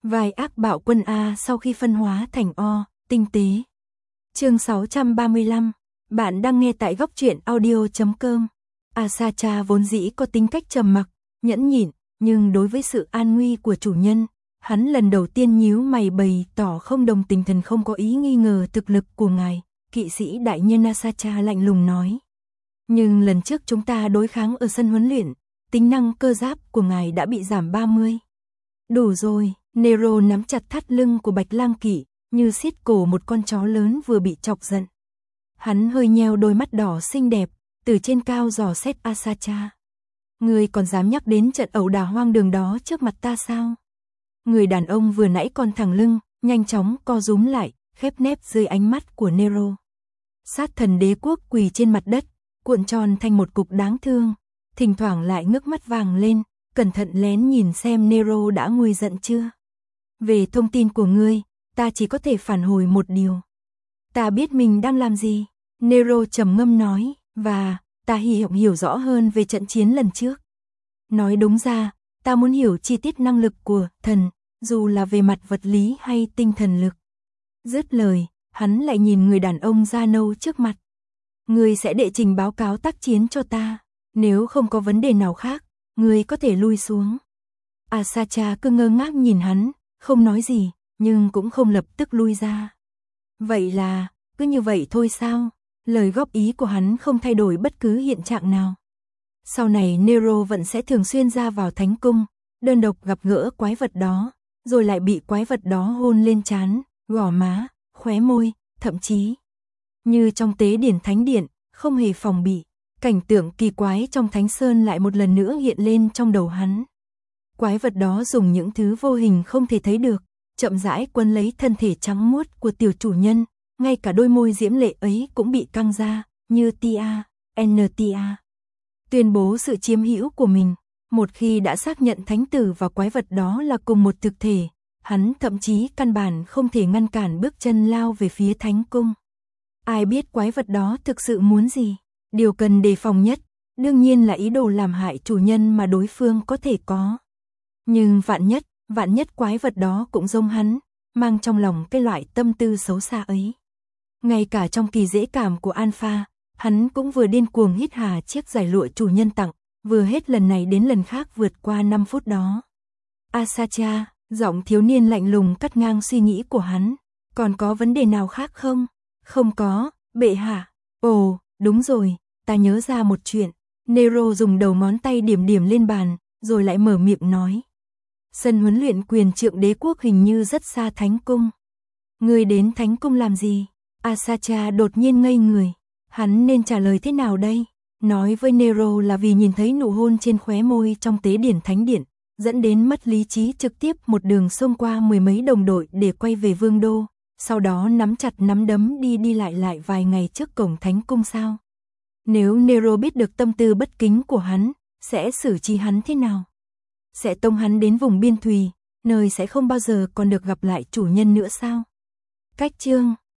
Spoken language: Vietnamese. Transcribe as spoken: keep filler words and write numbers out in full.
Vai ác bạo quân A sau khi phân hóa thành O, tinh tế. Chương sáu trăm ba mươi lăm, bạn đang nghe tại góc truyện audio chấm com. Asacha vốn dĩ có tính cách trầm mặc, nhẫn nhịn, nhưng đối với sự an nguy của chủ nhân, hắn lần đầu tiên nhíu mày bày tỏ không đồng tình, thần không có ý nghi ngờ thực lực của ngài, kỵ sĩ đại nhân. Asacha lạnh lùng nói. Nhưng lần trước chúng ta đối kháng ở sân huấn luyện, tính năng cơ giáp của ngài đã bị giảm ba mươi. Đủ rồi. Nero nắm chặt thắt lưng của Bạch Lang Kỵ, như siết cổ một con chó lớn vừa bị chọc giận. Hắn hơi nheo đôi mắt đỏ xinh đẹp, từ trên cao dò xét Asacha. Người còn dám nhắc đến trận ẩu đả hoang đường đó trước mặt ta sao? Người đàn ông vừa nãy còn thẳng lưng, nhanh chóng co rúm lại, khép nép dưới ánh mắt của Nero. Sát thần đế quốc quỳ trên mặt đất, cuộn tròn thành một cục đáng thương, thỉnh thoảng lại ngước mắt vàng lên, cẩn thận lén nhìn xem Nero đã nguôi giận chưa. Về thông tin của ngươi, ta chỉ có thể phản hồi một điều. Ta biết mình đang làm gì, Nero trầm ngâm nói, và ta hy vọng hiểu rõ hơn về trận chiến lần trước. Nói đúng ra, ta muốn hiểu chi tiết năng lực của thần, dù là về mặt vật lý hay tinh thần lực. Dứt lời, hắn lại nhìn người đàn ông da nâu trước mặt. Ngươi sẽ đệ trình báo cáo tác chiến cho ta, nếu không có vấn đề nào khác, ngươi có thể lui xuống. Asacha cứ ngơ ngác nhìn hắn, không nói gì, nhưng cũng không lập tức lui ra. Vậy là, cứ như vậy thôi sao? Lời góp ý của hắn không thay đổi bất cứ hiện trạng nào. Sau này Nero vẫn sẽ thường xuyên ra vào thánh cung, đơn độc gặp gỡ quái vật đó, rồi lại bị quái vật đó hôn lên trán, gò má, khóe môi, thậm chí như trong tế điển thánh điện, không hề phòng bị, cảnh tượng kỳ quái trong thánh sơn lại một lần nữa hiện lên trong đầu hắn. Quái vật đó dùng những thứ vô hình không thể thấy được, chậm rãi quấn lấy thân thể trắng muốt của tiểu chủ nhân, ngay cả đôi môi diễm lệ ấy cũng bị căng ra, như tia, tia. Tuyên bố sự chiếm hữu của mình, một khi đã xác nhận thánh tử và quái vật đó là cùng một thực thể, hắn thậm chí căn bản không thể ngăn cản bước chân lao về phía thánh cung. Ai biết quái vật đó thực sự muốn gì? Điều cần đề phòng nhất, đương nhiên là ý đồ làm hại chủ nhân mà đối phương có thể có. Nhưng vạn nhất, vạn nhất quái vật đó cũng giống hắn, mang trong lòng cái loại tâm tư xấu xa ấy. Ngay cả trong kỳ dễ cảm của Alpha, hắn cũng vừa điên cuồng hít hà chiếc giải lụa chủ nhân tặng, vừa hết lần này đến lần khác vượt qua năm phút đó. Asacha, giọng thiếu niên lạnh lùng cắt ngang suy nghĩ của hắn, còn có vấn đề nào khác không? Không có, bệ hạ. Ồ, đúng rồi, ta nhớ ra một chuyện. Nero dùng đầu ngón tay điểm điểm lên bàn, rồi lại mở miệng nói. Sân huấn luyện quyền trượng đế quốc hình như rất xa thánh cung. Ngươi đến thánh cung làm gì? Asacha đột nhiên ngây người. Hắn nên trả lời thế nào đây? Nói với Nero là vì nhìn thấy nụ hôn trên khóe môi trong tế điển thánh điện, dẫn đến mất lý trí, trực tiếp một đường xông qua mười mấy đồng đội để quay về vương đô, sau đó nắm chặt nắm đấm đi đi lại lại vài ngày trước cổng thánh cung sao? Nếu Nero biết được tâm tư bất kính của hắn, sẽ xử trí hắn thế nào? Sẽ tông hắn đến vùng biên thùy, nơi sẽ không bao giờ còn được gặp lại chủ nhân nữa sao? Cách chương